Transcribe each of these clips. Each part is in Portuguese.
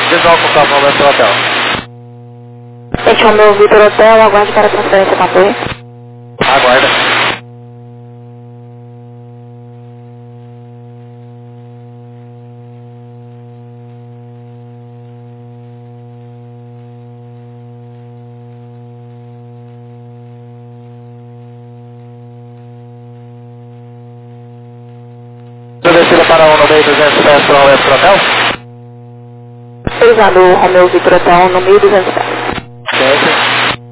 Visual com calma, Romeu para hotel. Gente, Romeu Vitor Hotel, aguarde para transferência com a torre. Aguarda. Descida para 1 no meio 200 pés para o Romeu para hotel. Autorizado Romeu Vitor Hotel no 1200 pés. Certo.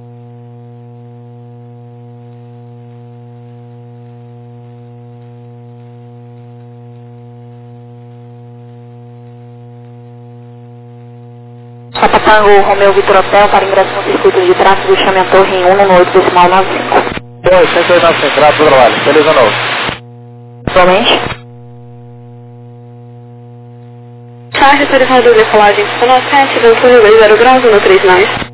Papatango Romeu Vitor Hotel para ingresso no circuito de tráfego, chame a torre em 198,95. 198,95, graças ao trabalho. Feliz ano novo. Atualmente? Charge autorizado de decolagem Pistona 7, Ventura 20 graus, 139.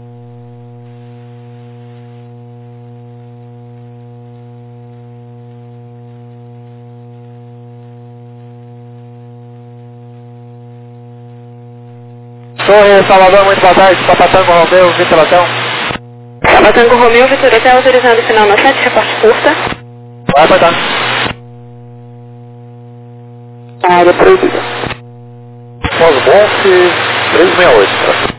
Torre Salvador, muito boa tarde. Papatango Romeu, Vitor Hotel. Papatango Romeu Vitor Hotel autorizado final na 7, reporte curta. Vai apertar. Área proibida. Osbonf 368.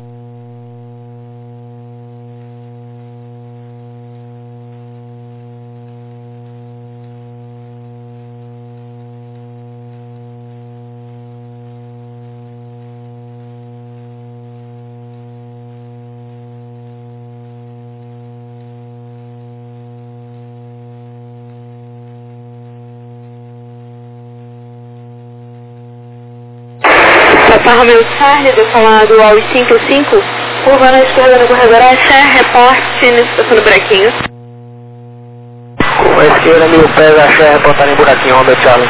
Papa Romeu Charlie, decolado ao 55, curva na esquerda no corredor Axé, reporte na estação do Buraquinho. Curva à esquerda, 1000 pés, Axé, reportar em buraquinho, Romeu Charlie.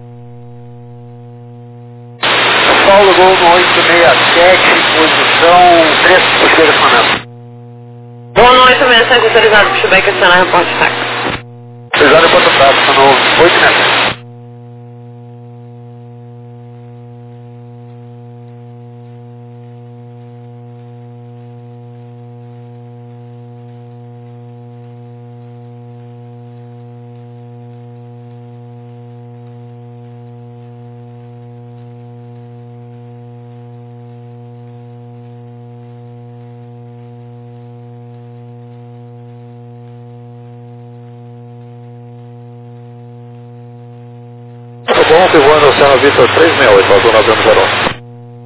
Paulo Gol no 867, posição 3, esquerda comandante. Boa noite, mensagem autorizado para Chubeca, acionar reporte táxi. Autorizado enquanto prático, no 8 metros. Bom, voando Oceano Vitor 368, vazou 9101.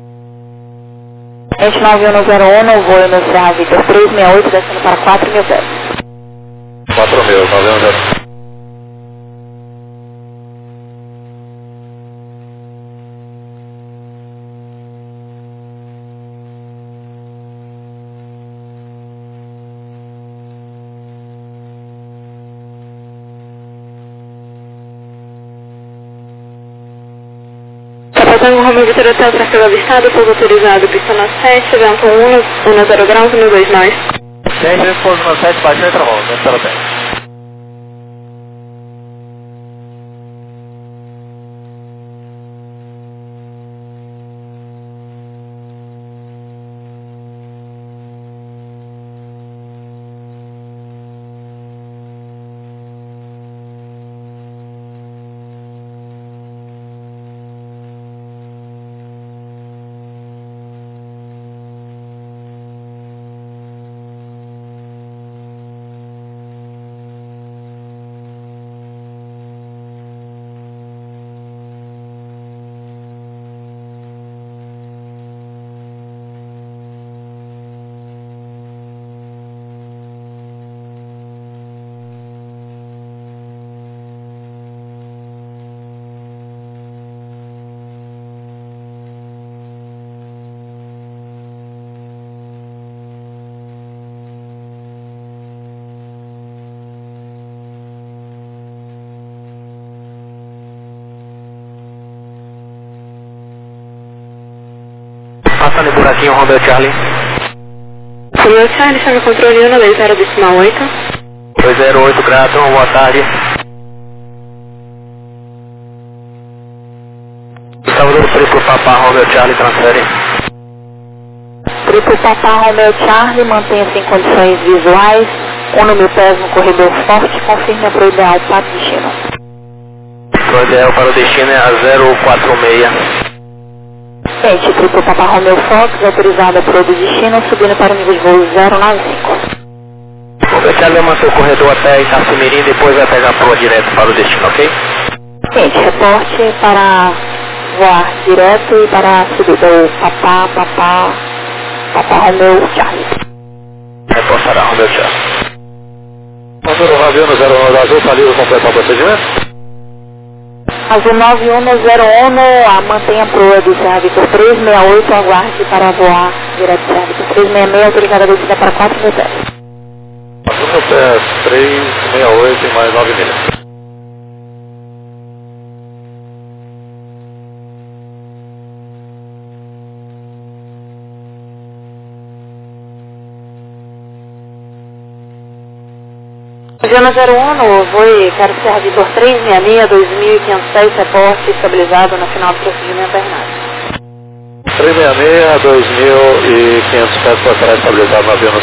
Gente 9101, no voo no Serra Vitor 368, descendo para 4.000 pés. 4.000, 9101. Papatango Romeu Vitor Hotel, tráfego avistado, pouso autorizado, Pistona 7, vento 1, 0 graus, 129. Sempre pouso no 7, baixou e travou, dentro do hotel. Passando em buraquinho, Romeu Charlie. Romeu Charlie, chama controle 120,8. 208, Graton, boa tarde. Salvador 3 pro Papá, Romeu Charlie, transfere. Triplo Papa Romeo Charlie, mantenha-se em condições visuais, 1.000 pés no corredor forte, confirme para o ideal para o destino. O ideal para o destino é a 046. Gente, Triplo Papa Romeo Fox, autorizada para o destino, subindo para o nível de voo 095. Vou deixar ele manter o corredor até Itacimirim, depois vai pegar a proa direto para o destino, ok? Gente, reporte para voar direto e para a subida o Papa Romeo Charlie. Reportará Romeo Charlie. Motor avião no 01 da Azul, está livre completar o procedimento? Azul 9101, mantenha a proa do Serra Vitor 368, aguarde para voar direto Serra Vitor 366, autorizada a descida para 4.000 pés. 4.000 pés, 368 e mais 9 milhas. Diana 01, voo quero Serra Vitor 366, 2.500 pés, reporte estabilizado no final do procedimento terminado. 366, 2.500 pés para estar estabilizado no avião no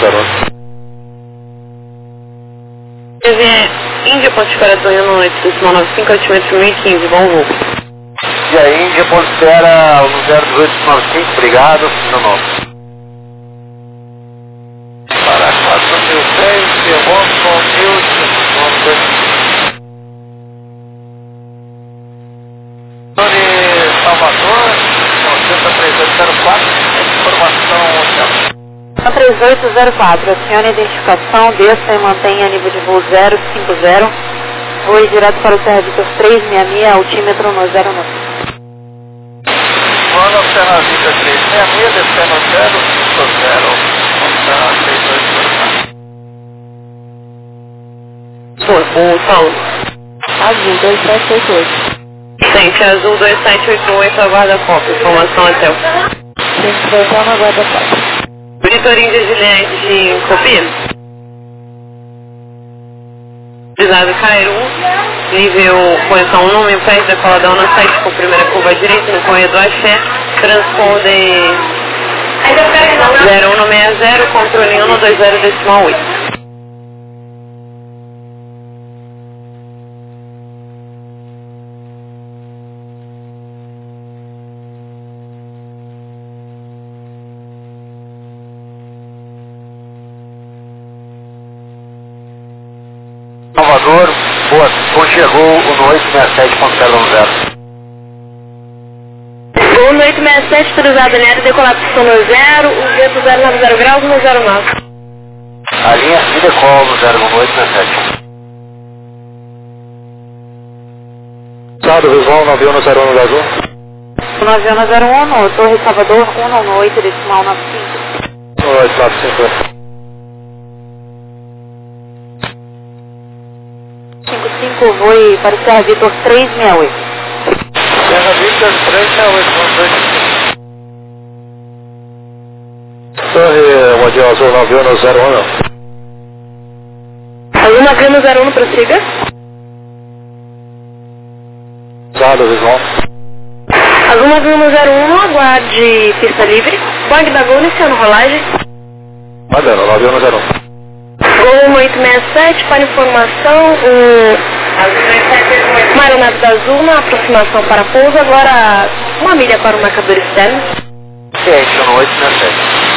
01. Índia, ponto de espera do Rio, noite, decimal 95, altimetro 1015, bom voo. E a Índia, ponto de espera no 01895, obrigado, no nome. Para 4.000 pés, pergunto com 1.000, Salvador, 3804, informação 3804, acione a identificação, desça e mantenha nível de voo 050, voe direto para o Serra Vitor 366, altímetro no 09. Manda o Serra Vitor 366, descendo 050, Serra 3804. O Paulo. Azul 2788. Gente, Azul 2788, aguarda cópia, informação até o... Gente, voltar na guarda cópia. Vitor Índia Juliette, copia? Autorizado Cairo 1, nível posição 1.000 pés, decoladão na 7 com primeira curva direita no corredor Axé, transponder 0160, controle 120 decimal 8. Salvador, boa, chegou o noite 67.010. O no 867, autorizado em área, decolado posição no 0, o vento 090 graus no 09. A linha se decola no 01867. Sábado, visual no avião no 01 da Azul. No avião na 01, Torre Salvador 198, decimal 95. 1895. 55, voe para o Serra Vitor 368. Serra Vitor 368, Torre Mundial Azul no avião no 01. Azul no avião no 01, prossiga. Sábado, visual. Azul no avião no 01, aguarde pista livre. Bang da Gol iniciando rolagem. Adano, no avião no 01. Gol 1867, para informação, uma aeronave da Azul na aproximação para pouso, agora 1 milha para o marcador externo. Ciente, no 867.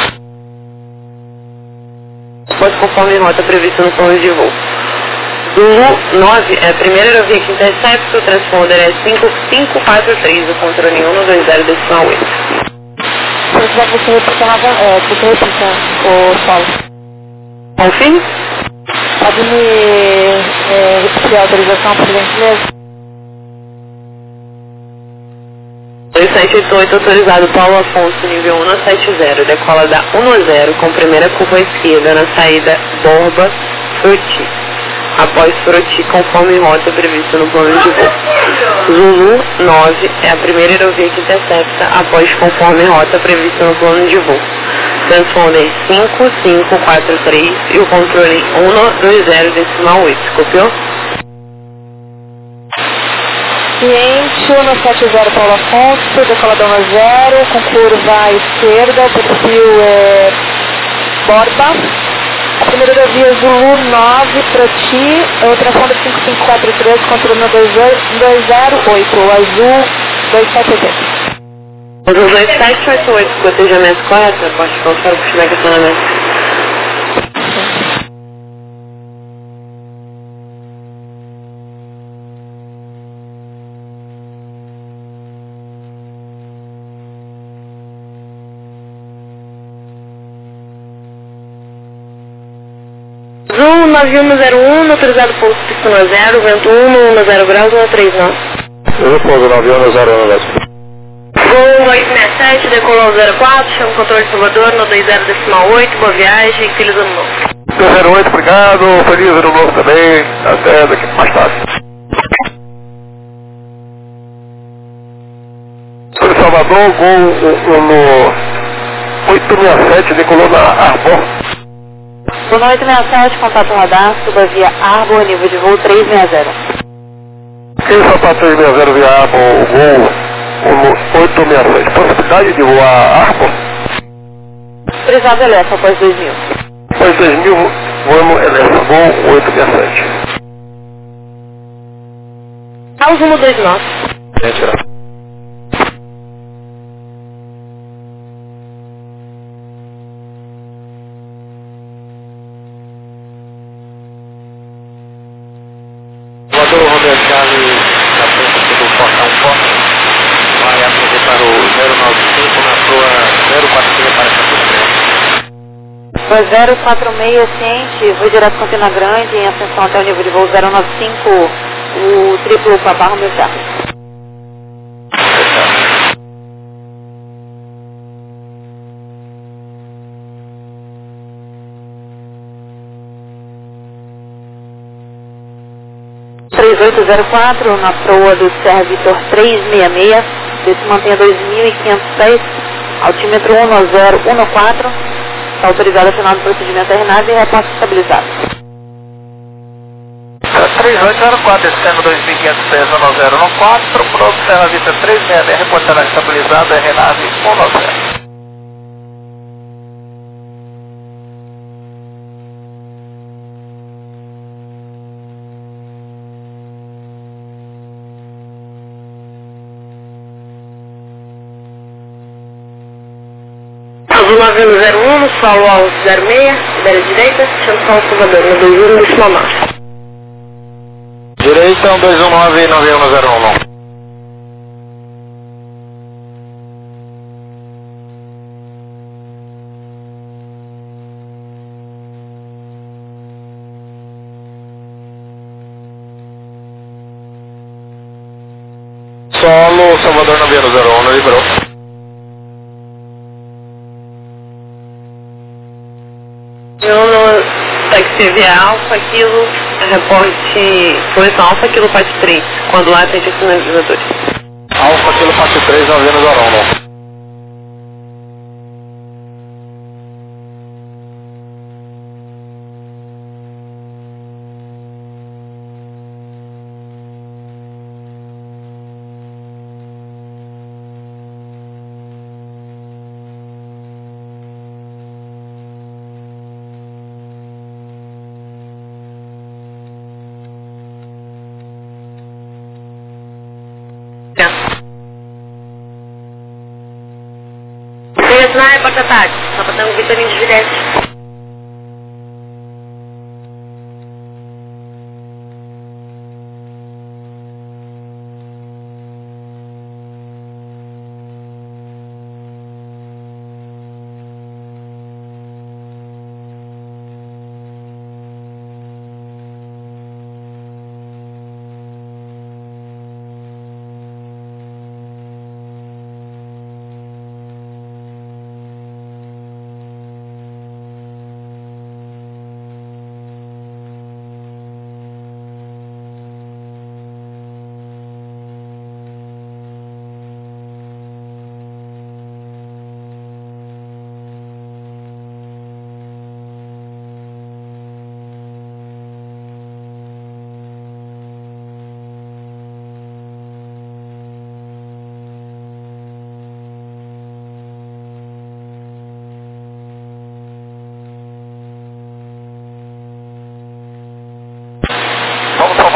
Pode conforme rota prevista no plano de voo. Zulu 9, é a primeira aerovia que intercepta, o transponder é 5543, o controle 120 decimal 8. Se quiser que você repita, o Paulo. Confirme? Pode me repetir a autorização, por gentileza? 2788, autorizado Paulo Afonso, nível 170, decola da 10 com primeira curva à esquerda na saída Borba Fruti. Após Fruti, conforme rota prevista no plano de voo. Zulu 9 é a primeira aerovia que intercepta após conforme rota prevista no plano de voo. Transponder 5543 e o controle 120 decimal 8. Copiou? Ciente, 170 Paulo Afonso, decolador 10, com curva à esquerda, perfil Borba. Primeira da via Zulu 9 para ti, transponder 5543, controle 208, azul 278. Azul 2788, cotejamento correto, pode confirmar o feedback acionamento. Azul 9101, autorizado pouso pista 0, vento 1, 10 graus, 13 nós. Eu pouso 9101, Lécio. Gol 867, decolou 04, chama o controle de Salvador, no 20,8, boa viagem, feliz ano novo. 08, obrigado, feliz ano novo também, até daqui mais tarde. Sobre Salvador, gol no 867, decolou na Arbor. Gol 867, contato radar, suba via Arbor, nível de voo 360. Quem só para 360 via Arbor, o gol no 867, possibilidade de voar Arbor? Autorizado Elefa, após 2000. Após 2000, voamos Elefa, gol 867. Caos 129. Gente, Salvador, Romeo Charlie, na frente do portão Forte, vai atender para o 095 na sua 046 para Campina Grande. 046, ciente, voo direto Campina Grande, em ascensão até o nível de voo 095, o triplo Papá Romeo Charlie. na proa do Serra Vitor 366, desse mantenha 2.500 pés, altímetro 1014, está autorizado a final do procedimento RNAV e reporte estabilizado. 3804, descendo 2.500 pés 1014, proa do Serra Vitor 366, reportará estabilizado, RNAV 190. Azul 9101, Sol ao 06, beira direita, chama São Salvador, no 21 do Simamar. Direita 219-9101. Solo Salvador 9101, liberou. Eu no táxi via Alfa, Kilo, reporte posição Alfa, Kilo, parte 3, quando lá tem sinalizadores. Alfa, Kilo, parte 3, 9101. Sniper, porta tarde, só para dar um vitamina de direto.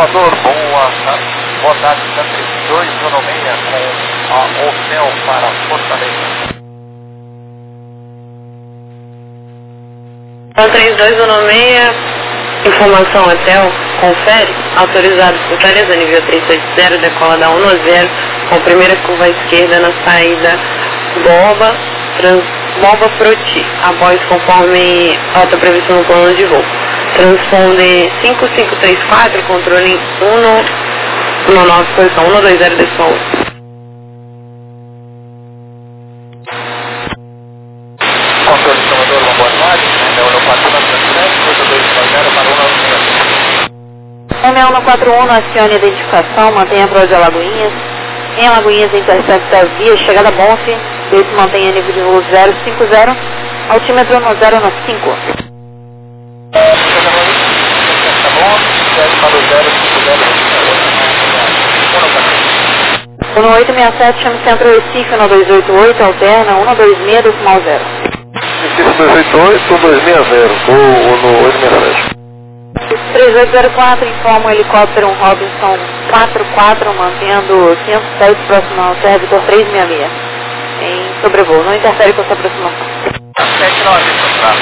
Salvador, boa tarde, está 3216 com a Hotel para Fortaleza. Então 3216, informação hotel, confere, autorizado Fortaleza, nível 380, decola da 1-0, com primeira curva à esquerda na saída Borba Froti, após conforme rota prevista no plano de voo. Transponder 5534, controle 119, posição 120, decimal 8. Controle de Salvador, uma boa tarde, Romeu 141 para 196. Romeu 141, acione a identificação, mantenha a prova de Alagoinhas. Em Alagoinhas, intercepta a via, chegada a Bonfe, desse mantenha nível de voo 050, altímetro no 015. 1867, chame Centro Recife, 1288, alterna 126, decimal 0. Recife 288, 1260, no 867. 3804, informa o helicóptero Robinson 44, mantendo 510 próximo ao Vitor 366, em sobrevoo, não interfere com essa aproximação. 79, para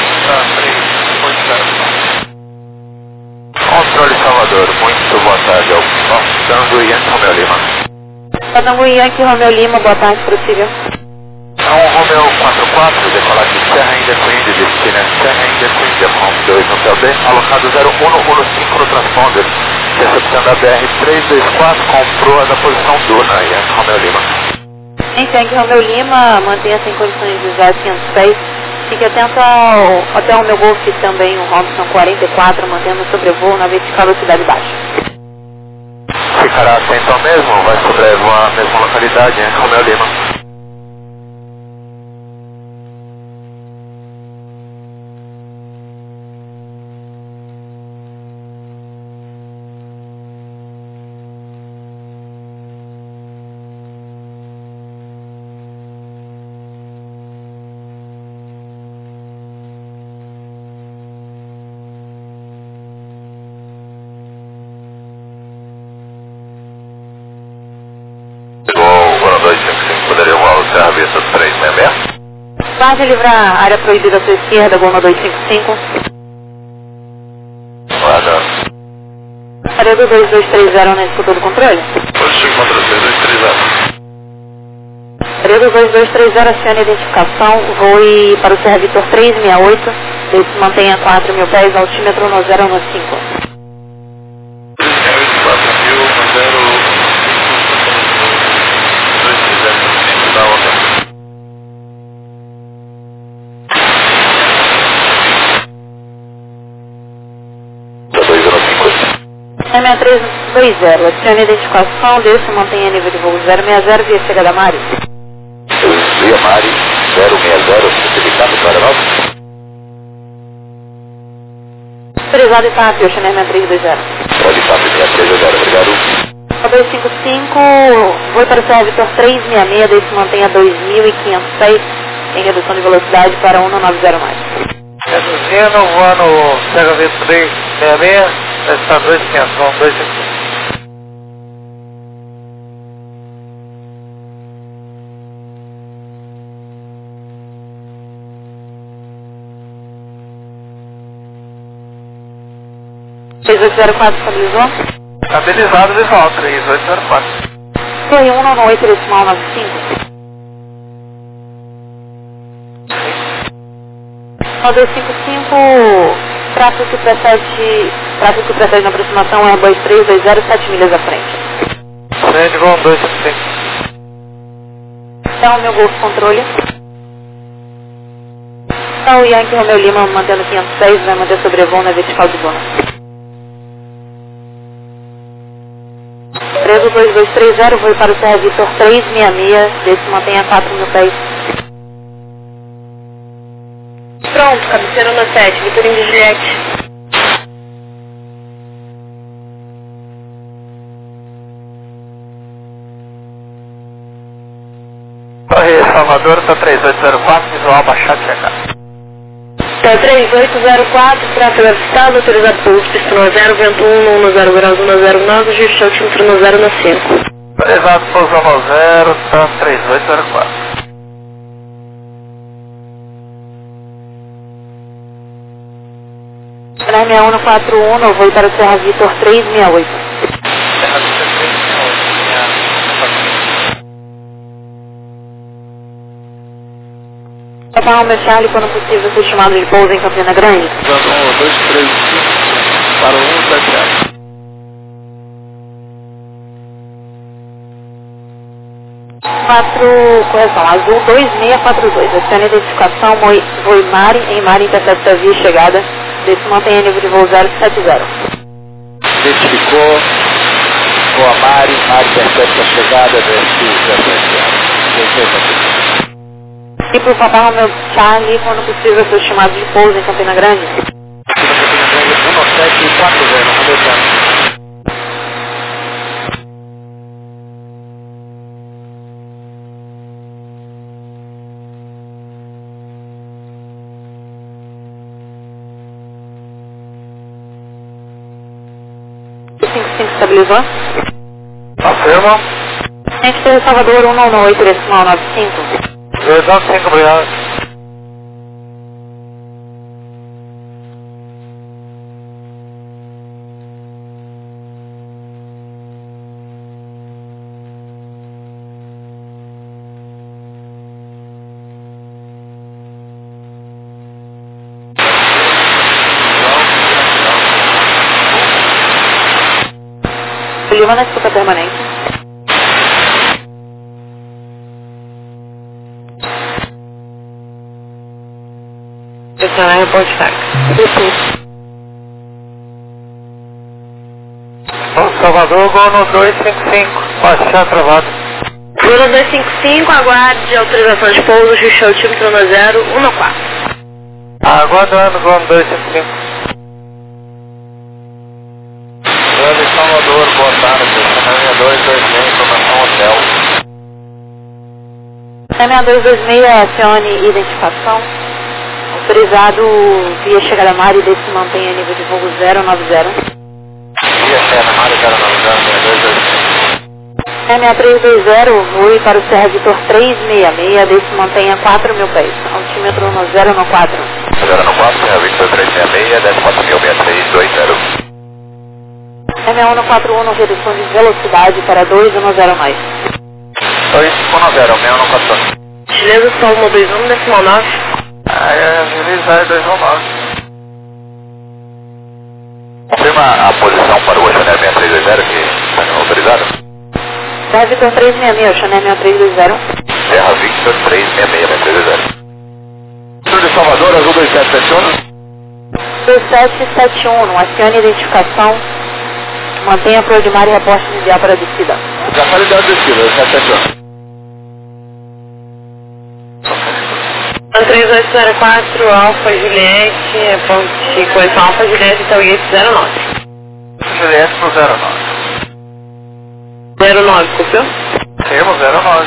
380. Controle Salvador, muito boa tarde, Tango Yankee Romeu Lima. Tango Yankee Romeu Lima, boa tarde, possível. Romeu 44, decolar de Serra Indecoinde, destino Serra Indecoinde, com 2 no PLB, alocado 0115 no transponder, recepção da BR-324, com proa da posição Duna, Yankee Romeu Lima. Yankee Romeu Lima, mantenha-se em condições de usar 506, fique atento ao hotel Meu Golf também, o Robson 44, mantendo o sobrevoo na vertical velocidade baixa. Ficará atento ao mesmo, vai sobrevoar a mesma localidade, Yankee Romeu Lima. Poderia voar o Serra Vista 366? Pode livrar a área proibida à sua esquerda, Goma 255. Guarda. Área do 2230 na escuta do controle. Positivo contra 2230. Área do 2230, acione a identificação, voe para o Serra Vitor 368, ele se mantenha a 4.000 pés, altímetro no 015. 6320, adicione a identificação, desce e mantenha nível de voo 060 via chegada a Mari. Via Mari 060, certificado para nós. Autorizado Itápio, Chanel 6320. Pode estar 6320, obrigado. 255, voo para o Serra Vitor 366, desce e mantenha 2.500 pés, em redução de velocidade para 190 mais. Reduzindo, voando Serra Vitor 366. Está 2.500, vamos 255. Estabilizou? Estabilizado visual, 3804. Foi 1 no 8 decimal 95. 255, tráfego que precede na aproximação é Airbus 320, 7 milhas à frente. Frente, vão 255. Então, meu Golf controle. Então, o Yankee Romeu Lima mantendo 506, vai manter sobrevoo na vertical de Duna. 2230, vou para o Serra Vitor 366, desse mantenha 4.000 pés. Pronto, cabeceira no 7, Vitorino de Juliette. Torre Salvador, está 3804, visual baixado checar. 3804, tráfego avistado, autorizado pouso, pista no 0, vento 1, 10 graus 109, ajuste altímetro no 0 na 5. Autorizado pouso no 0, tá 3804. Chennai 6141, vou para o Serra Vitor 368. Serra Vitor 368, Papa Romeo Charlie, quando possível, ser chamado de pouso em Campina Grande. 235 para o 170. Correção, azul 2642. Acione a identificação Voimari em Mari, intercepta via chegada. Desse mantém a nível de voo 070. Identificou, Boa Mari, Mari intercepta a chegada desse 070. E para o Papa Romeo Charlie, quando possível, ser chamado de pouso em Campina Grande. Campina Grande 1740, Romeo Charlie. Estabilizou? Afirma. Gente, pelo Salvador 198, decimal 95. 295, obrigado. Lima na escuta permanente. Pressionar reporte fax. Salvador, gol no 255, baixar travado. Gol no 255, aguarde autorização de pouso, ajuste altímetro no 0, 14. Aguardando, gol no 255. Salvador, boa tarde, Chennai 6226, informação hotel. Chennai 6226, acione identificação. Autorizado via chegada a Mari, desse mantém a nível de voo 090. Via chegada a Mari 090, 6226. Chennai 320, voe para o Serra Vitor 366, desse mantém a 4.000 pés. Altímetro no 0 no 4. 0 no 4, Serra Vitor 366, 10.063, 20. M141, redução de velocidade para 210 mais. 210, 6141. Gentileza, Salmo 21, decimal 9. Agilizar 219. Confirma a posição para o Chennai 6320 que está autorizado? Serra Vitor 366, Chennai 6320. Serra Victor 366, 6320. Sul de Salvador, azul 2771. 2771, acione identificação. Mantenha a flor de mar e reporte inicial para a descida. Já falei da descida, 771. 3804, Alfa Juliette, ponte correção Alfa Juliette, Itaúguete 09. Juliette no 09. 09, copiou? Temos 09.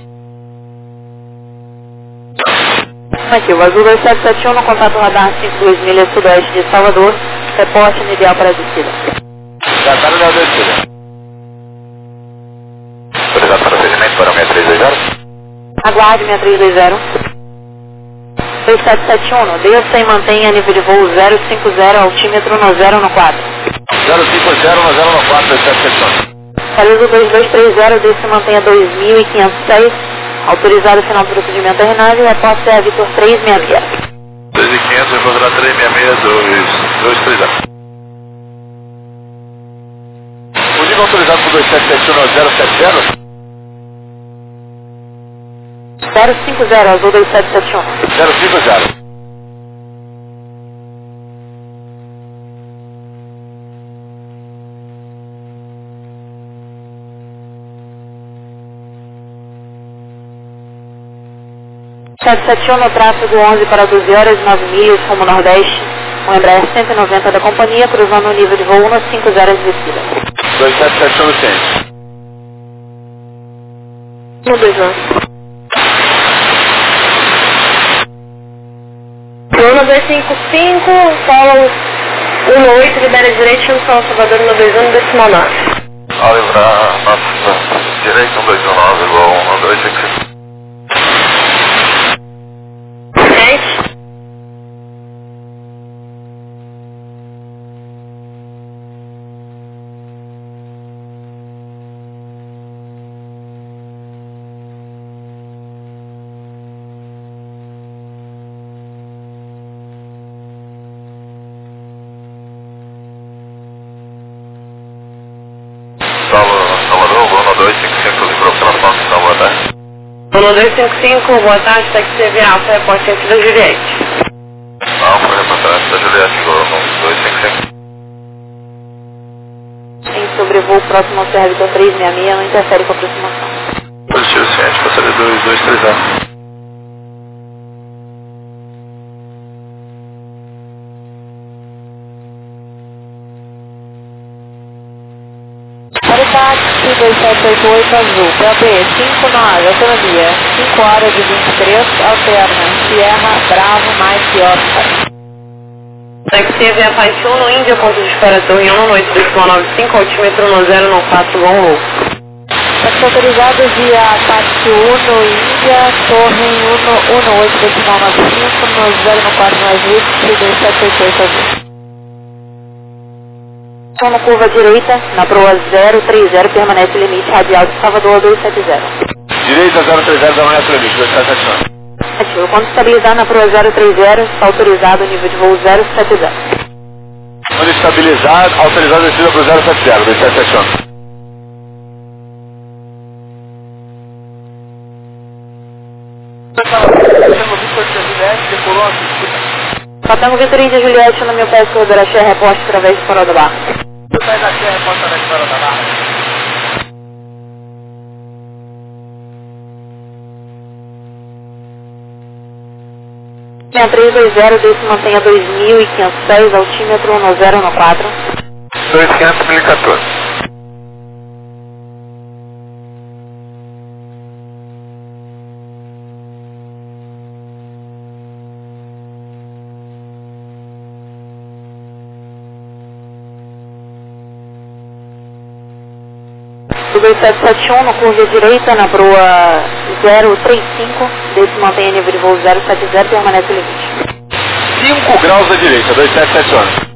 Aqui, o azul 2771 no contato radar 52 milhas sudoeste de Salvador, reporte inicial para a descida. Já falei da descida. Autorizado para procedimento para o 6320. Aguarde 6320. 2771, Delta e mantenha nível de voo 050, altímetro no 0 no 4. 050 no 0 no 4, 2771. Saludo 2230, desse mantenha 2506, autorizado final do procedimento terminado e reporte é a Vitor 366. 2500, encontrar 366, 230. O nível autorizado por 2771 é 070? 050, azul 2771. 050. No tráfego 11 para 12 horas, 9 milhas, rumo nordeste, o Embraer 190 da companhia, cruzando o nível de voo 150 de descida. 2771 licença. 129. 255, follow 18, libera direito, São Salvador 121, decimal 9. Ao livrar nossa direita 1219, igual 1255. Salvador, Bruno 255, livrou pela São boa tarde. Bruno 255, boa tarde, táxi CV Alfa, repórter centro da Juliette. Alfa, reportagem da Juliette, Bruno 255. Em sobrevoo próximo ao Serra Vitor 366, não interfere com a aproximação. Positivo ciente, passaria 2230. Para o táxi 2788 azul, PAB 59, autonomia, 5 horas e 23, alterna, Sierra, Bravo, Mike, Oscar. Táxi CV Apache 1 no Índia, ponto de espera Torre 1, noite 295, altímetro 1094, Bom Louco. Táxi autorizado via Apache 1 no Índia, Torre 118, decimal 95, no 014 mais 8, 2788 azul. Na curva direita, na proa 030, permanece limite radial de Salvador 270. Direita 030, permanece limite, 270. Ativo. Quando estabilizar na proa 030, está autorizado o nível de voo 070. Quando estabilizar, autorizado a descida para o 070, 270. Patango Vitor Índia Juliette, no meu pé sobre a Xé, reposte através do farol da barra. Sai da Xé, reposte através do farol da barra. Linha 320, desse mantenha 2506, altímetro 1014. 2500, 1014. Do 2771, na curva direita, na proa 035, desse mantenha nível de voo 070, permanece limite. 5 graus à direita, 2771.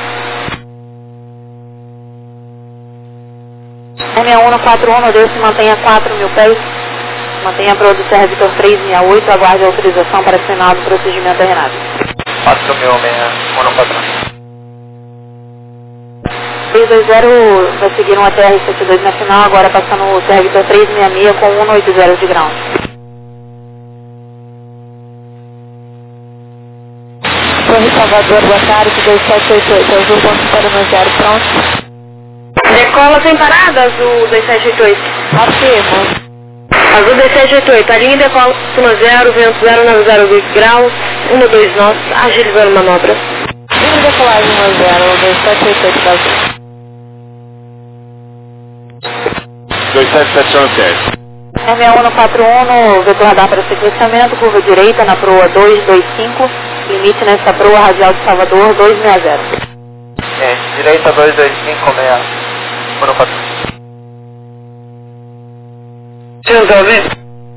M141, desse mantenha 4.000 pés, mantenha a proa do Serra Vitor 368, aguarde a autorização para final do procedimento aeronáutico. 4.061, 320 vai seguir um ATR-72 na final, agora passando o Serra Vitor 366 com 180 de ground. Torre Salvador, boa tarde, 2788, azul, ponto para no zero, pronto. Decola sem parada, azul 2788. Afirmo. Azul 2788, a linha decola no 0, vento 090 graus, 129, agilizando manobra. Linha decolagem 10, 2788 da azul. 2771. M141, vetor radar para sequenciamento, curva direita na proa 225, limite nessa proa radial de Salvador 260. Direita 225, 6. 114. Você não ouvir?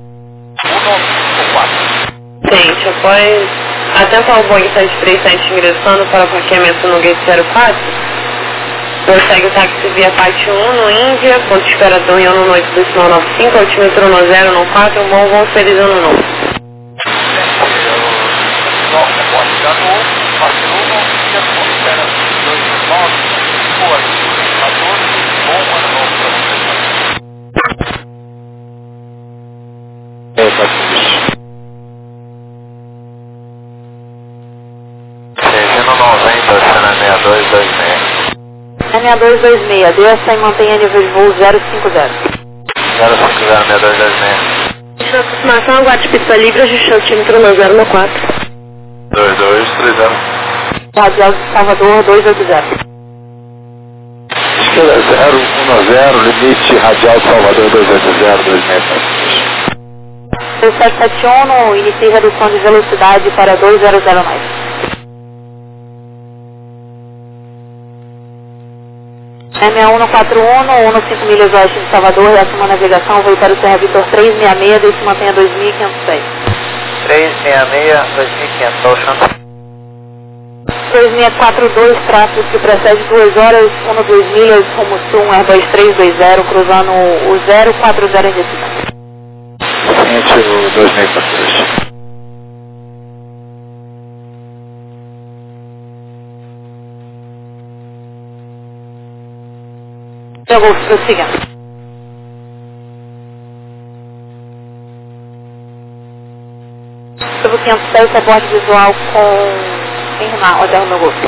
154. Gente, após atento ao Boeing 737 ingressando para o parqueamento no gate 04, prossegue o táxi via parte 1 no Índia, ponto de espera Torre 1 noite 295, altímetro 1094, bom voo feliz ano novo. Regina 90, cena 6226. M6226, desça e mantenha nível de voo 050. 050, 6226. Na aproximação, aguarde pista livre, ajuste altímetro 1094. 2230. Radial de Salvador 280. Esquerda 010, limite radial Salvador 280, 260. 2771, inicie redução de velocidade para 200 mais. 6141, 15 milhas oeste de Salvador, décima navegação, voo para o Serra Vitor 366, deixe mantenha 2.500 pés. 366, 2.500, Ocean. 2642, tráfego que precede 2 horas, 2 milhas, rumo sul, Airbus 320, cruzando o 040 em destino. Seguinte, o 2642. Eu vou prossiga. Sobre 510, reporte visual com Irmã, Hotel no Golfo.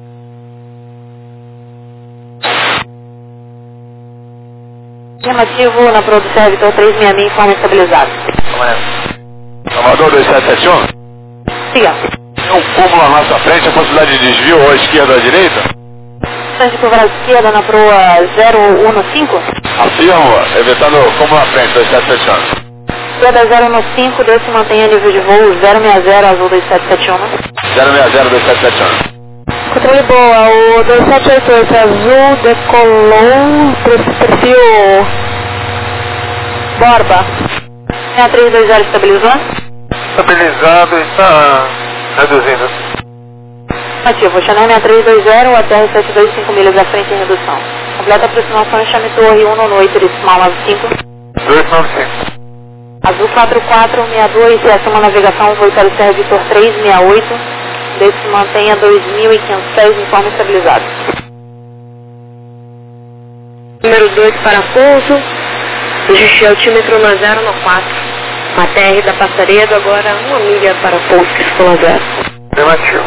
Afirmativo na produção Vitor 366 em forma estabilizada. Salvador 2771? Siga. Tem um cúmulo à nossa frente, a possibilidade de desvio ou à esquerda ou à direita? De curva à esquerda na proa 015? Afirmo, evitando cúmulo à frente, 2771. Esquerda 015, Deus se mantenha a nível de voo 060, azul 2771. 060, 2771. Controle boa, o 2788 azul decolou para perfil Borba. 6320 estabilizou? Estabilizado e está reduzindo. Ativo, Chanel 6320, o ATR 725 milhas à frente em redução. Completa aproximação em Chame Torre 198, decimal 95. 295. Azul 4462, décima navegação, voo para o Serra Vitor 368. Desse mantenha 2.500 pés em forma estabilizada. Número 2 para pouso, ajuste altímetro na 094. A TR da Passaredo, agora 1 milha para pouso, que ficou na 0. Negativo.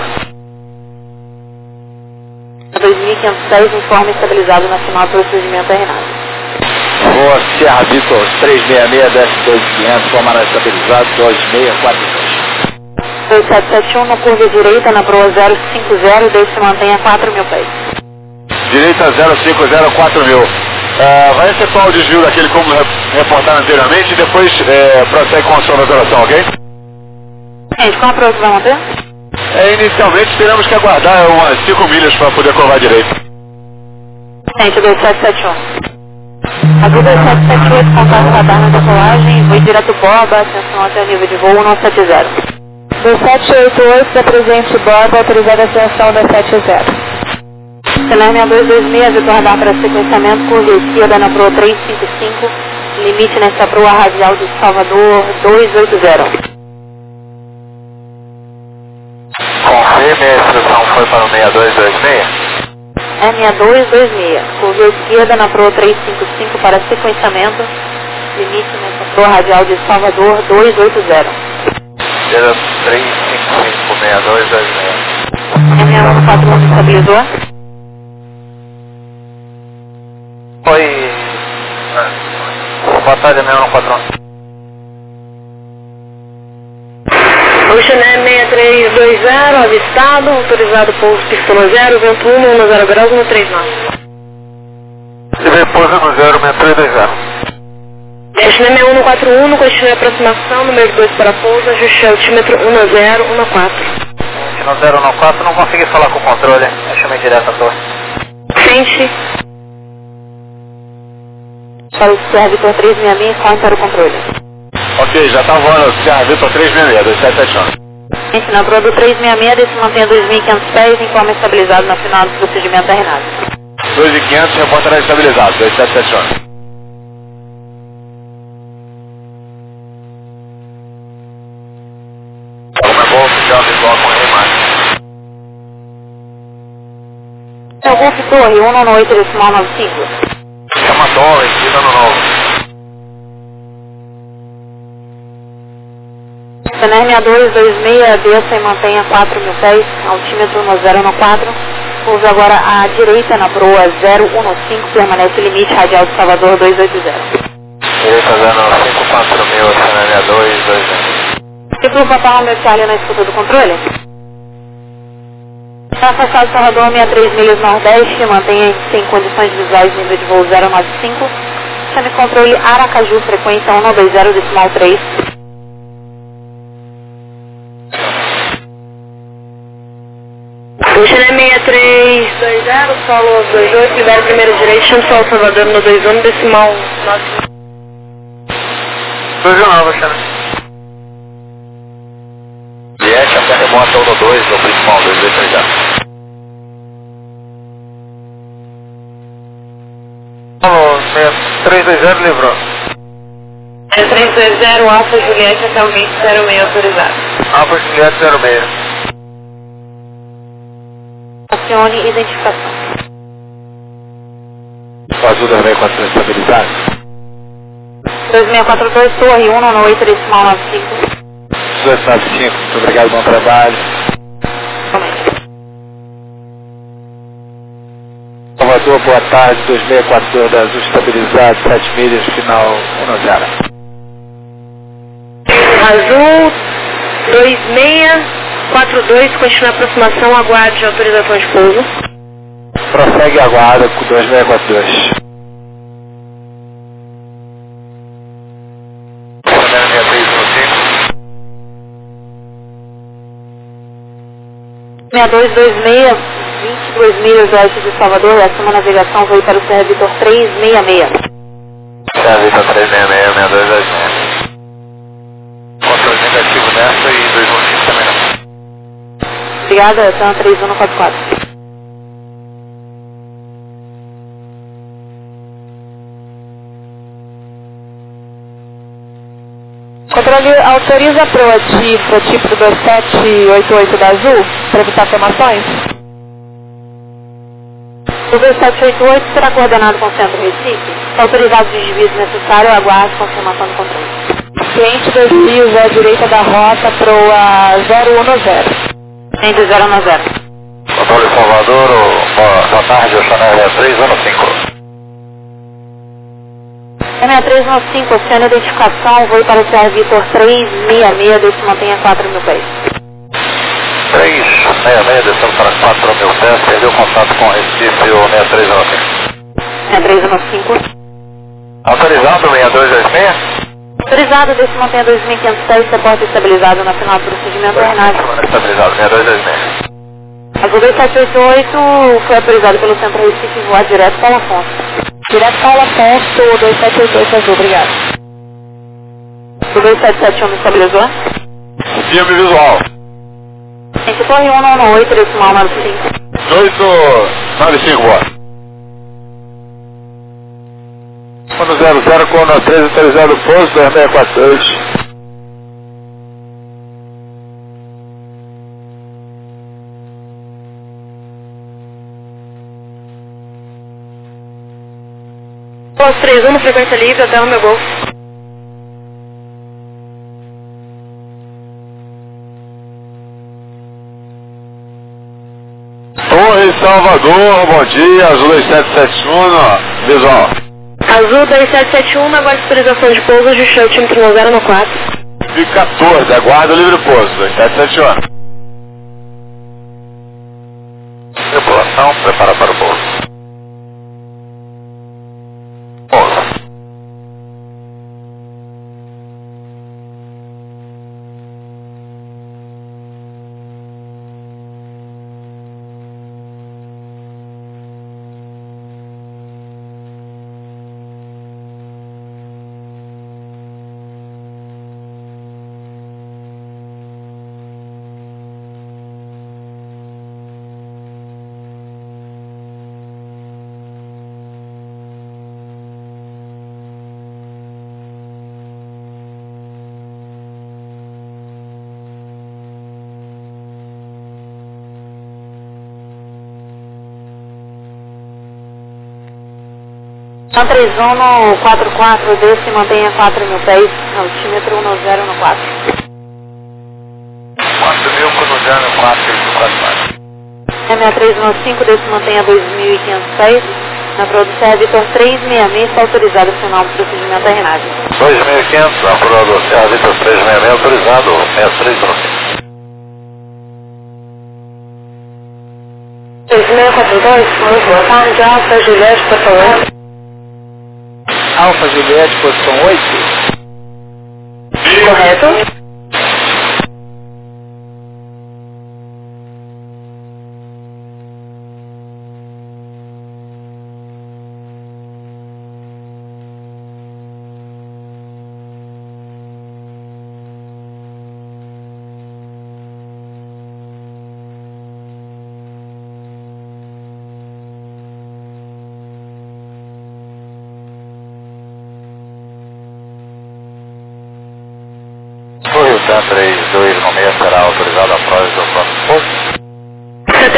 2.500 pés em forma estabilizada na final do procedimento RNAV. Boa, Serra Vitor 366, desce 2500, forma estabilizado, 2642. 2771 no curva direita na proa 050, deixe mantenha 4.000 pés. Direita 050, 4000. Vai efetuar o desvio daquele como reportado anteriormente e depois prossegue com a sua operação, ok? Gente, qual a proa que vai manter? Inicialmente teremos que aguardar umas 5 milhas para poder curvar direito. Gente, 2771. Azul 2778, contato radar na decolagem, voo direto Borba, atenção até o nível de voo 170. 2788, da presente Borba, autorizada a ascensão da 70. Cenar 6226, Vitor radar para sequenciamento, curva esquerda na proa 355, limite nessa proa radial de Salvador 280. Confirme, a instrução foi para o 6226. 6226, curva esquerda na proa 355 para sequenciamento, limite nessa proa radial de Salvador 280. 355, 6226. M141 estabilizou? Oi. Boa tarde, 6141. Ocean 6320, avistado, autorizado pouso pistola 0, vento 1, 10 graus, 139. E depois no 06320. Ocean 6141, continue a aproximação, número 2 para pouso, ajuste altímetro 1014. No 014 não consegui falar com o controle, eu chamei direto a torre. Frente. Para o Serra Vitor 366, qual para o controle? Ok, já está voando, Serra Vitor 366, 2771. Gente, na proa do 366, desse mantenha 2.500 pés em forma estabilizada na final do procedimento RNAV. 2.500, reportará estabilizado, 2771. Oficial visual com remate. É Golf Torre 198, decimal 95. Chama Torre, vida no novo. Cenar 6226, desça e mantenha 4.000 pés, altímetro no 014. Curva agora à direita na proa 015, permanece limite radial de Salvador 280. Direita 05, 4000, Cenar 6226. E para o Papai meu Charlie na escuta do controle? Está afastado Salvador 63 milhas nordeste, mantenha sem condições visuais nível de voo 095. Chame controle Aracaju, frequência 120, decimal 3. Ocean 63 720, solo 28, libera primeiro direito, chama só o Salvador no 21, decimal 9. 219, chama. Vieste até remota 1 no 2, no principal 223. Alô, 320 livrou. 320, Alfa Juliette até o 2006 autorizado. Alfa Juliette 06. Acione identificação. Azul 2642 estabilizado. 2642, Torre 1, no 8, decimal 95. 295, muito obrigado, bom trabalho. Salvador, boa tarde, 2642 da Azul estabilizado, 7 milhas, final 10. Azul 2642, continua a aproximação, aguarde autorização de pouso. Prossegue a guarda com 2642. Meia 226, 22 milhas oeste de Salvador, acima navegação, veio para o Serra Vitor 366. Serra Vitor 366, 6226. Controle negativo nessa e 215 também não. Obrigada, Tan 3144. Controle autoriza a PROATI para o tipo 2788 da Azul, para evitar afirmações? O 2788 será coordenado com o Centro Recife. Autorizado de desvio necessário, aguarde confirmação do controle. Cliente desvios à direita da rota PROA 010. Cliente 010. Controle Salvador, boa tarde, Oceanária 315. 6395, oceano identificação, voo para o Serra Vitor 366, deixe mantenha 4.000 pés. 366, descendo para 4.000 pés, perdeu contato com o Recife, o 6315. 6395. Autorizado, 6226? Autorizado, deixe mantenha 2.500 pés, suporte estabilizado na final do procedimento RNAV. Estabilizado, 6226. Azul 2788 foi autorizado pelo Centro Recife voar direto para Afonso. Direto Paulo Afonso, 2788 Azul, obrigado. O 2771 me estabilizou? Filme visual. Gente, Torre 198, decimal 95. 895, boa. 100 com a 13 autorizado o pouso, 2642. Posto 31, frequência livre, até o meu gol. Torre Salvador, bom dia, Azul 2771, visual. Azul 2771, aguarde autorização de pouso, ajustei o time 0 no 4. E 14, aguarda o livre pouso, 2771. Tripulação, prepara para o pouso. Pouso. São 3144, desce e mantenha 4.000 pés, altímetro 10 no 4. 4.000 com 0 no 4, 4. M6395, desce e mantenha 2.500 pés, na prova do Serra Vitor 366, está autorizado o final do procedimento RNAV. 2.500, a prova do Serra Vitor 366, autorizado, 6315. 3642, boa tarde, Alfa Juliette, por favor. Alfa Juliette, posição 8. Correto?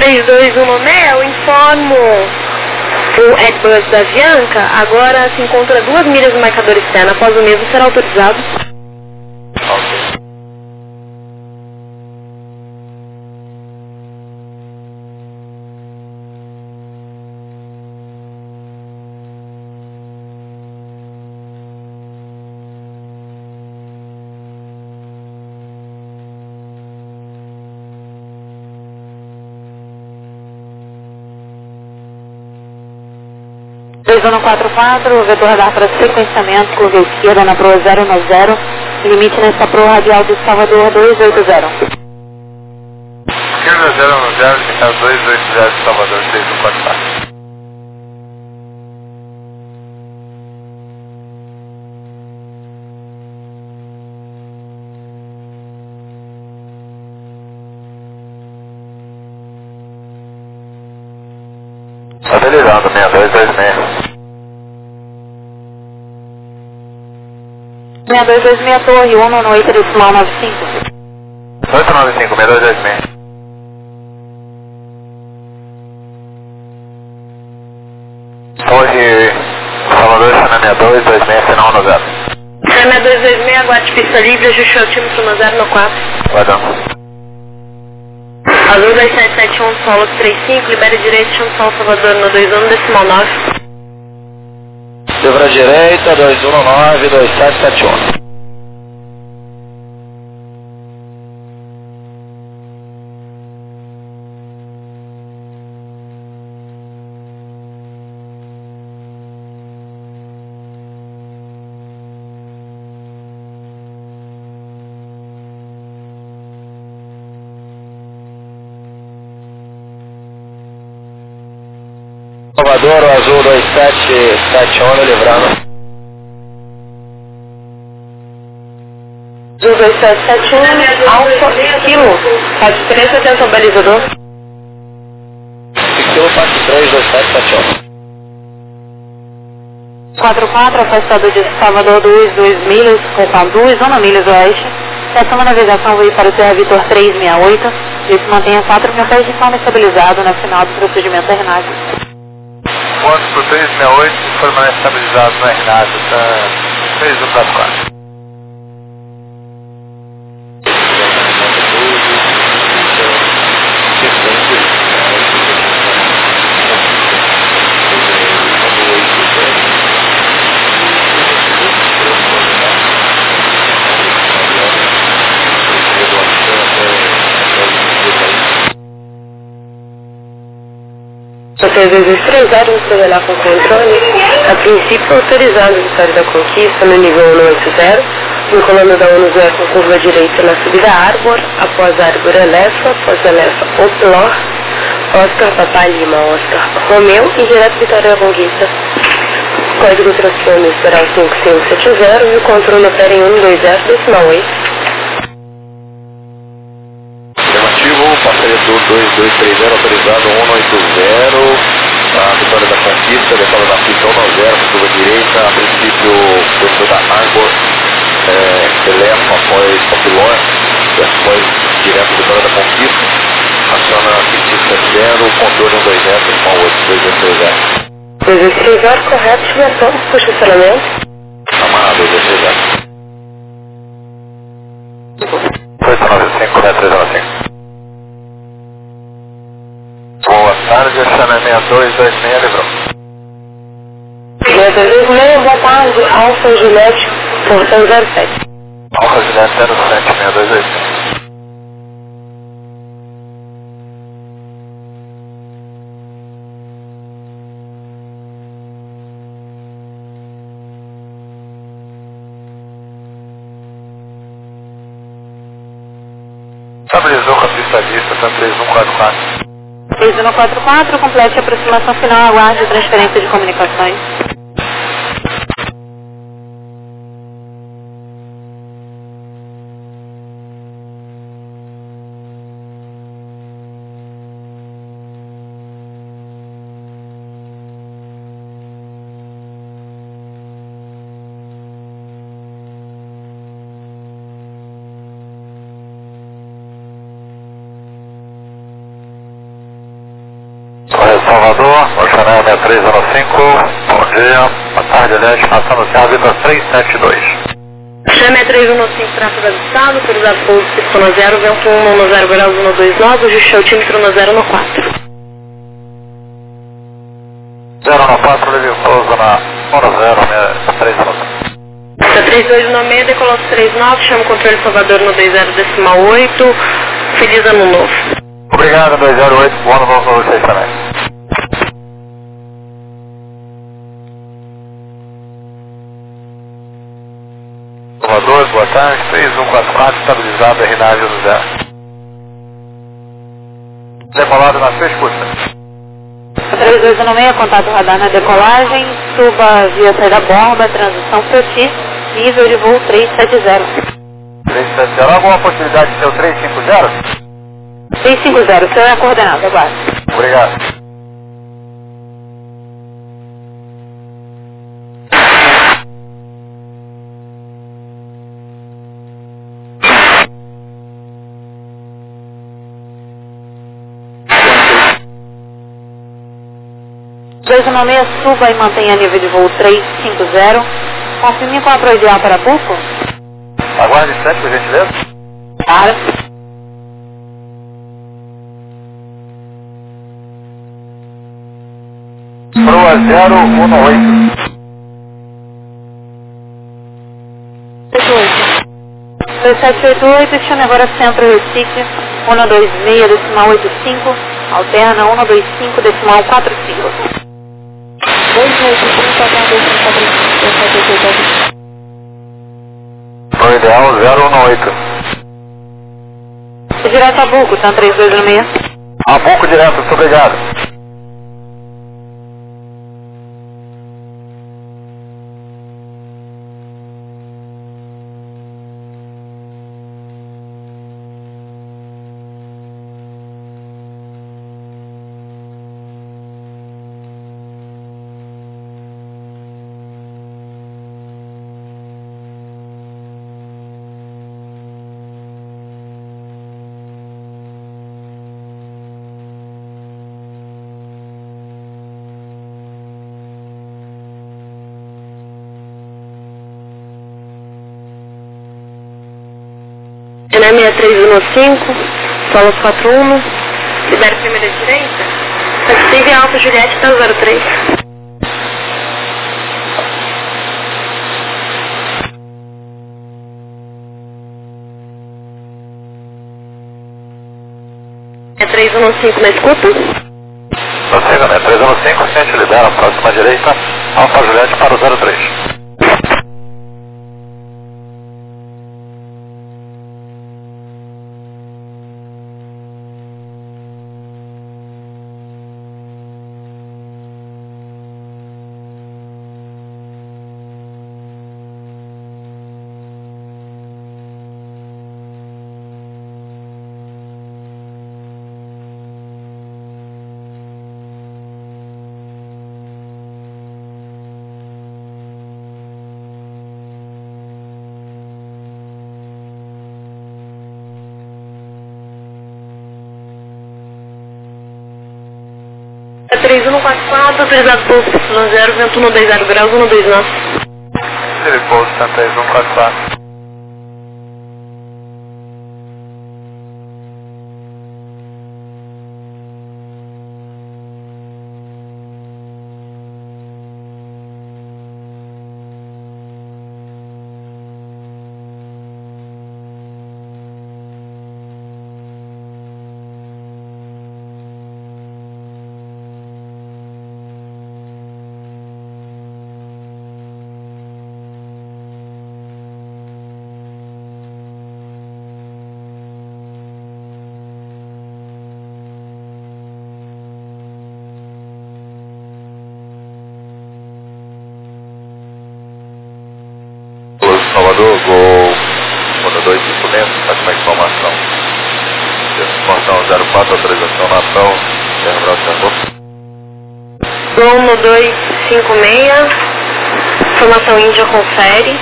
3216, eu informo o Redbus da Avianca, agora se encontra 2 milhas do marcador externo. Após o mesmo será autorizado. Ok. Dois 144, vetor radar para sequenciamento, curva esquerda na proa 090, limite nesta proa radial do Salvador 280. Curva 010, limitado 280 de Salvador 3144. Estabilizando, 6226. 6226, torre 1 no 8 decimal 95. 895, 6226. Torre Salvador, China 62, 26, sinal no 0. China 226, aguarde pista livre, ajuste o altímetro no 0 no 4. Guardando. Azul 2771, solo 35, libere direito, chão São Salvador no 21, decimal 9. Livra direita, 219, 2771. Salvador, o azul 2771, livrando. Azul 2771, Alfa Kilo, pode 3, atenção ao balizador. Kilo, parte 3, 2771. 44, afastado de Salvador 2 milhas, com 2, 1 milhas oeste. Estação de navegação veio para o Terra Vitor 368 e se mantenha 4 mil pés de forma estabilizado na final do procedimento RNAV. Pontos por 368, permanece estabilizado no RNAV, tá 3144. Vocês estrezaram de trabalhar com controle, a princípio autorizado a vitória da conquista no nível 180, vinculando da 10 com curva direita na subida Arbor, após Arbor Elefa, após Elefa Oplor, Oscar Papai Lima, Oscar Romeu e direto vitória da conquista. Código transpônio esperar 5570 e o controle opera em 120 decimal 8. Passaria do 2230, autorizado 180, a vitória da conquista, decola da pista 190, curva direita, a princípio desceu da Arbor, Elefa, após Popilor, depois direto vitória da conquista, aciona a pista 0, controle 120, com 8, 2230. 2230, correto, estimação, puxa o estacionamento. Amarrado, 2230. 895, 395. Boa tarde, Xana 6226, livrou. 6226, boa tarde, Alfa Juliette, portão 07. Alfa Juliette 07, 6226. Estabilizou com a pista vista, tá 3144. 3144, complete a aproximação final, aguarde transferência de comunicações. Salvador, Oceanéia 6315, bom dia, boa tarde, aliás, passando o carro, Vitor 372. Oceanéia 6315, tráfego avistado, autorizado pouso 510, vento 110 graus 129, ajuste altímetro 1014. 014, Livio Souza na 106319. 3296, decolou 39, chama o controle Salvador no 20,8, feliz ano novo. Obrigado, 208, bom ano novo para vocês também. Salvador, boa tarde, 3144, estabilizado, RNAV do zero. Decolado na sua escuta. 3296, contato radar na decolagem, suba via saída borba, transição Froti, nível de voo 370. 370, alguma possibilidade de ser o 350? 350, o senhor é a coordenada, aguarde. Obrigado. Suba e mantenha nível de voo 350. Confirme com a proibial para Pulpo. Aguarde instante, por gentileza. Claro. Proa 018. 2788, chame agora Centro Recife, 126, decimal 85, alterna 125, decimal 45. 285, Pro ideal 018. direto a Buco, tá 3296. A pouco direto, muito obrigado. Oceanéia 6315, Solos 41, libera primeira direita, Steve Alfa Juliette até o 03. É 315 na escuta. Prossiga, né? 315, sente libera, próxima direita, Alfa Juliette para o 03. É 3144, autorizado pouso 0, vento 120 graus 129. Ele pouso 3144. Salvador, Gol 1256, faz uma informação. Informação 04, autorização Natal, Terminal de Sangô. Gol 1256, informação Índia confere,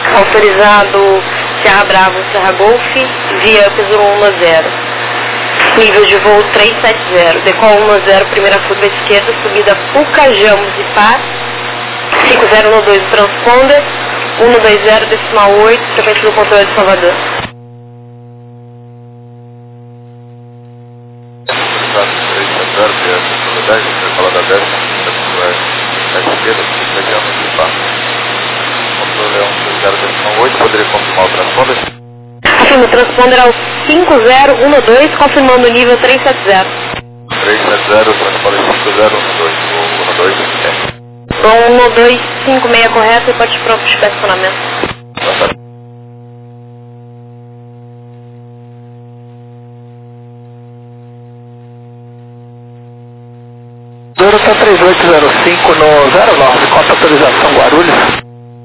autorizado Serra Bravo, Serra Golf, via Piso 110. Nível de voo 370, decola 10, primeira curva esquerda, subida Pucajamos e Paz, 5012 transponder, 120,8, frequência do controle de Salvador. Decola da 10, esquerda, Pucajamos e Paz. Controle 120,8, poderia confirmar o transponder? Afirma o transponder ao 5012, confirmando o nível 370. 370, transponder 5012, o 12, 1256 correto e pode pronto de estacionamento. Delta 3805 no 09, conta autorização Guarulhos.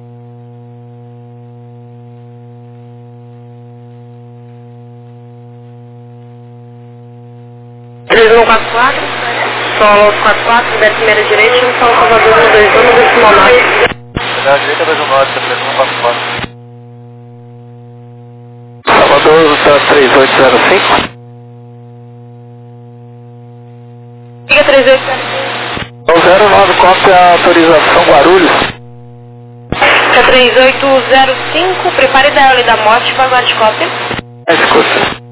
Solo 44, da primeira direita, São Salvador 121, no decimal 9. Da direita 219, 3144. Salvador 3805. Liga 3805. 09, conta a autorização Guarulhos. 3805, prepare da L da morte para guarda de cópia. Escuta.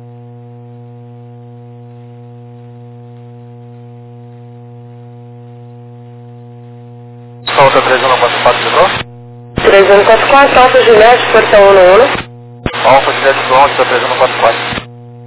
Solta 3144 de novo. 3144, Alfa Juliette, portão 11. Alfa Juliette do 11, 3144.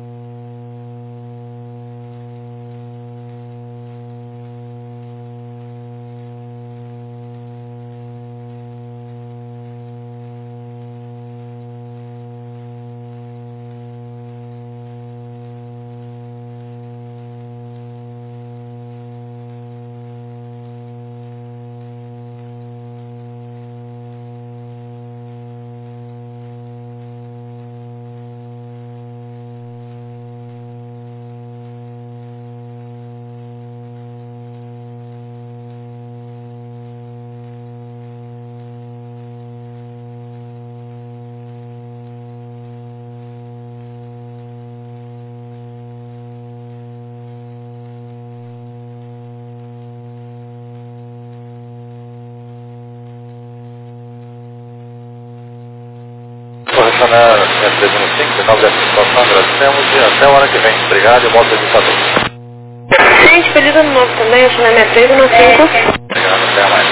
Corresponde 315, 9 da situação, agradecemos e até a hora que vem. Obrigado e volta de saber. Gente, feliz ano novo também, acho que na minha 315. Obrigado, até mais.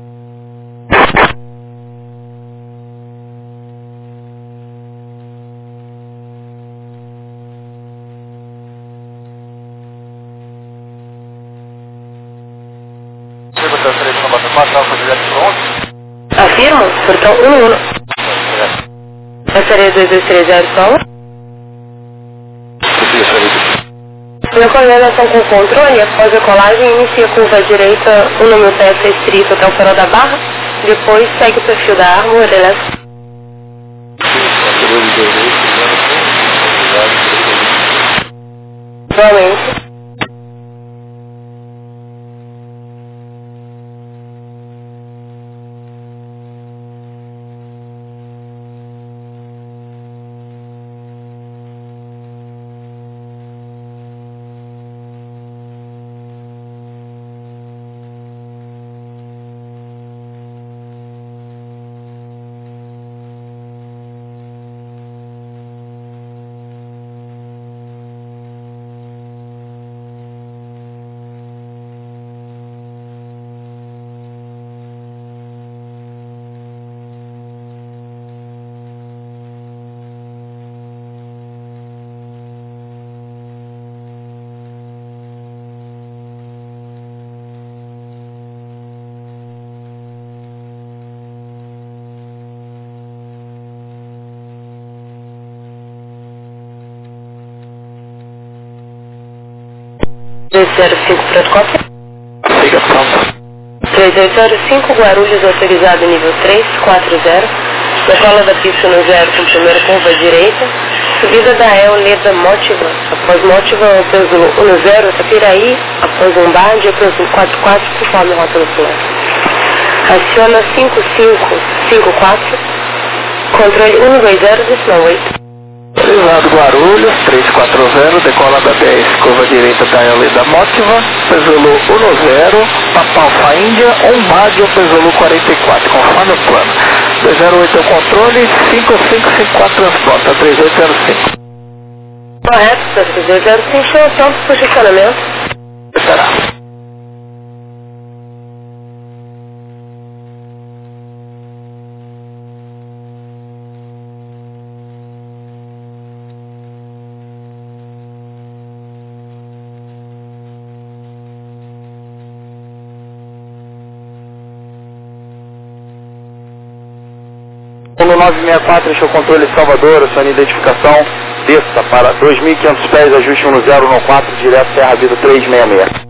Chega até 3144, Alfa Juliette do 11. Afirma, portão 11. Passaria 2230 Sol. Minha coordenação com controle, após a colagem, inicia curva direita, o número PS estrito até o farol da barra, depois segue o perfil da arma, orelha. Igualmente. Protocolo. Siga pronto. 3805, Guarulhos autorizado nível 340. Decola da pista no 0 com primeira curva direita. Subida da El Leda Mótiva. Após Mótiva, Pêndulo 10, Tapiraí. Após Lombardi, Pêndulo 44, conforme rota do plano. Aciona 5554. Controle 120, decimal 8. Autorizado Guarulhos, 340, decola da 10, curva direita da Elida Mótiva, Pesolo 10, Papa Alfa Índia, Baggio, Pesolo 44, conforme o plano. 208 é o controle, 5554 transporta, 3805. Correto, 3805, Santos, posicionamento. Estará. No 964, enche o controle Salvador, sua identificação, desça para 2.500 pés, ajuste 1014, direto Serra Vida 366.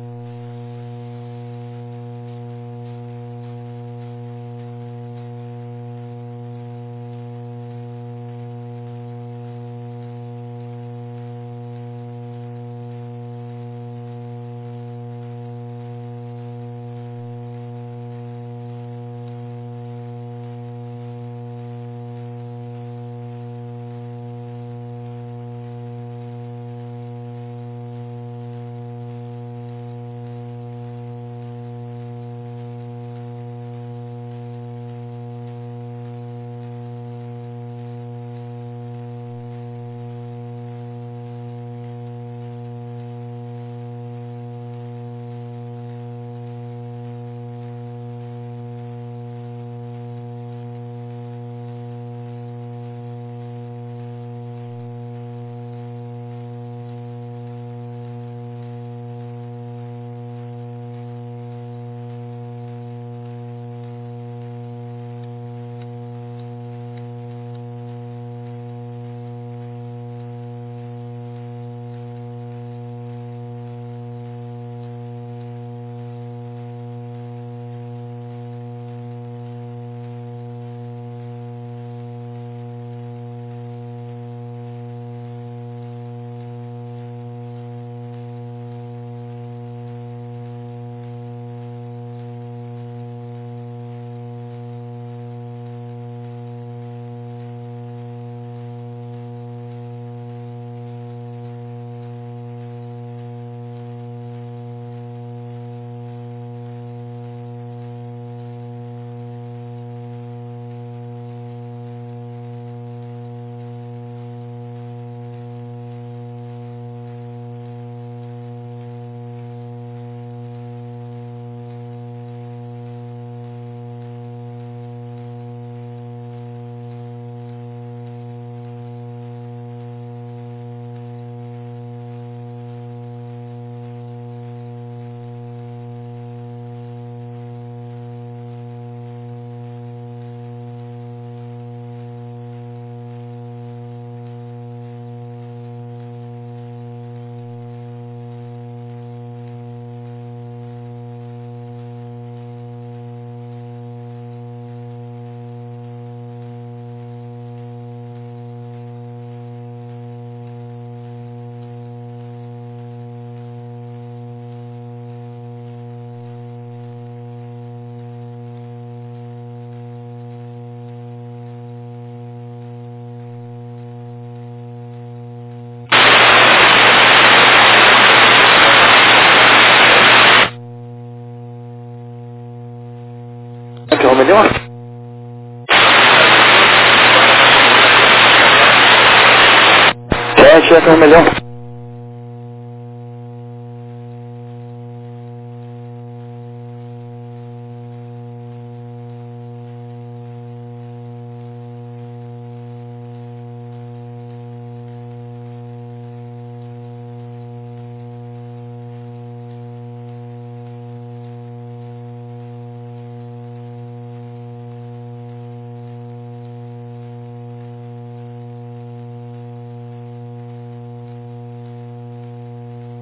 Romilhão? Chefe Romilhão.